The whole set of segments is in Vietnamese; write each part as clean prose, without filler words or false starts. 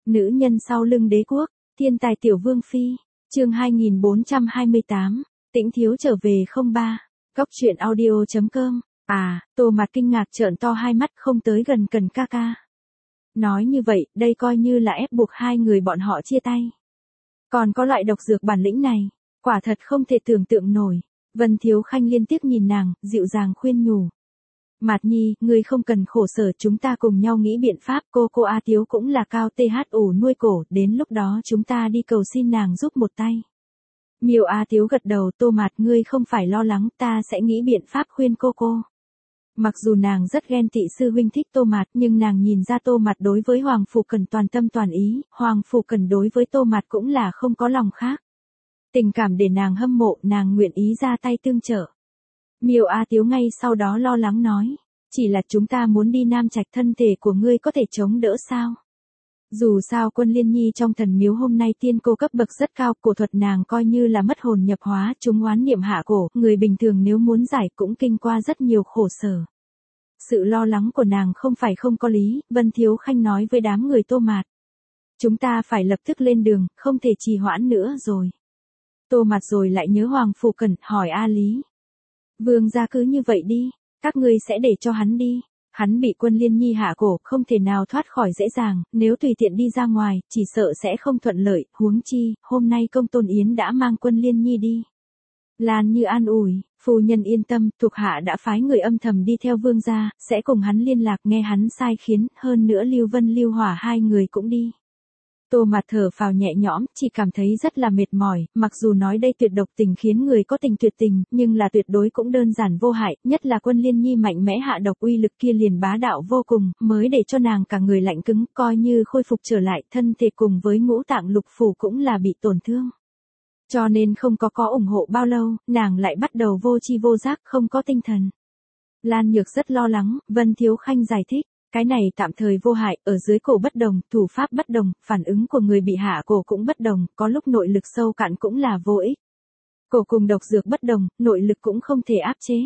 Nữ nhân sau lưng đế quốc, thiên tài tiểu vương phi, chương 2428, Tĩnh thiếu trở về 03, Cóc truyện audio.com, Tô Mạt kinh ngạc trợn to hai mắt không tới gần Cần ca ca. Nói như vậy, đây coi như là ép buộc hai người bọn họ chia tay. Còn có loại độc dược bản lĩnh này, quả thật không thể tưởng tượng nổi. Vân Thiếu Khanh liên tiếp nhìn nàng, dịu dàng khuyên nhủ. Mạt Nhi, ngươi không cần khổ sở, chúng ta cùng nhau nghĩ biện pháp, cô A Tiếu cũng là cao THU nuôi cổ, đến lúc đó chúng ta đi cầu xin nàng giúp một tay. Miêu A Tiếu gật đầu, Tô Mạt ngươi không phải lo lắng, ta sẽ nghĩ biện pháp khuyên cô. Mặc dù nàng rất ghen tị sư huynh thích Tô Mạt, nhưng nàng nhìn ra Tô Mạt đối với Hoàng Phủ Cần toàn tâm toàn ý, Hoàng Phủ Cần đối với Tô Mạt cũng là không có lòng khác. Tình cảm để nàng hâm mộ, nàng nguyện ý ra tay tương trợ. Miêu A Tiếu ngay sau đó lo lắng nói, chỉ là chúng ta muốn đi Nam Trạch, thân thể của ngươi có thể chống đỡ sao? Dù sao Quân Liên Nhi trong thần miếu hôm nay tiên cô cấp bậc rất cao, cổ thuật nàng coi như là mất hồn nhập hóa, chúng oán niệm hạ cổ, người bình thường nếu muốn giải cũng kinh qua rất nhiều khổ sở. Sự lo lắng của nàng không phải không có lý, Vân Thiếu Khanh nói với đám người Tô Mạt. Chúng ta phải lập tức lên đường, không thể trì hoãn nữa rồi. Tô Mạt rồi lại nhớ Hoàng Phủ Cần, hỏi A Lý. Vương gia cứ như vậy đi, các ngươi sẽ để cho hắn đi. Hắn bị Quân Liên Nhi hạ cổ, không thể nào thoát khỏi dễ dàng, nếu tùy tiện đi ra ngoài, chỉ sợ sẽ không thuận lợi, huống chi, hôm nay Công Tôn Yến đã mang Quân Liên Nhi đi. Lan Như an ủi, phu nhân yên tâm, thuộc hạ đã phái người âm thầm đi theo vương gia, sẽ cùng hắn liên lạc, nghe hắn sai khiến, hơn nữa Lưu Vân Lưu Hỏa hai người cũng đi. Tô Mạt thở phào nhẹ nhõm, chỉ cảm thấy rất là mệt mỏi, mặc dù nói đây tuyệt độc tình khiến người có tình tuyệt tình, nhưng là tuyệt đối cũng đơn giản vô hại, nhất là Quân Liên Nhi mạnh mẽ hạ độc uy lực kia liền bá đạo vô cùng, mới để cho nàng cả người lạnh cứng, coi như khôi phục trở lại, thân thể cùng với ngũ tạng lục phủ cũng là bị tổn thương. Cho nên không có ủng hộ bao lâu, nàng lại bắt đầu vô tri vô giác, không có tinh thần. Lan Nhược rất lo lắng, Vân Thiếu Khanh giải thích. Cái này tạm thời vô hại, ở dưới cổ bất đồng, thủ pháp bất đồng, phản ứng của người bị hạ cổ cũng bất đồng, có lúc nội lực sâu cạn cũng là vô ích. Cổ cùng độc dược bất đồng, nội lực cũng không thể áp chế.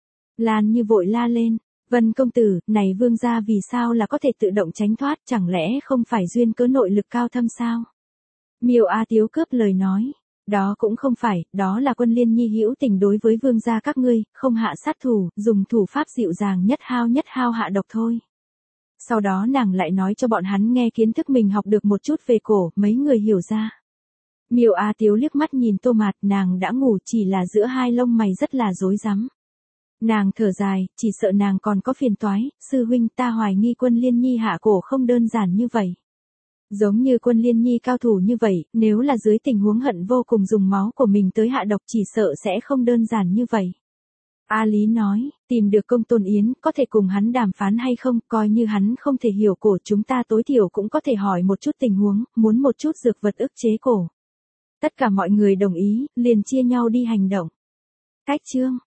Lan Như vội la lên, Vân công tử, này vương gia vì sao là có thể tự động tránh thoát, chẳng lẽ không phải duyên cớ nội lực cao thâm sao? Miêu A Tiếu cướp lời nói, đó cũng không phải, đó là Quân Liên Nhi hữu tình đối với vương gia các ngươi, không hạ sát thủ, dùng thủ pháp dịu dàng nhất hao hạ độc thôi. Sau đó nàng lại nói cho bọn hắn nghe kiến thức mình học được một chút về cổ, mấy người hiểu ra. Miêu A Tiếu liếc mắt nhìn Tô Mạt, nàng đã ngủ, chỉ là giữa hai lông mày rất là rối rắm. Nàng thở dài, chỉ sợ nàng còn có phiền toái, sư huynh ta hoài nghi Quân Liên Nhi hạ cổ không đơn giản như vậy. Giống như Quân Liên Nhi cao thủ như vậy, nếu là dưới tình huống hận vô cùng dùng máu của mình tới hạ độc chỉ sợ sẽ không đơn giản như vậy. A Lý nói, tìm được Công Tôn Yến, có thể cùng hắn đàm phán hay không, coi như hắn không thể hiểu cổ chúng ta tối thiểu cũng có thể hỏi một chút tình huống, muốn một chút dược vật ức chế cổ. Tất cả mọi người đồng ý, liền chia nhau đi hành động. Cách chương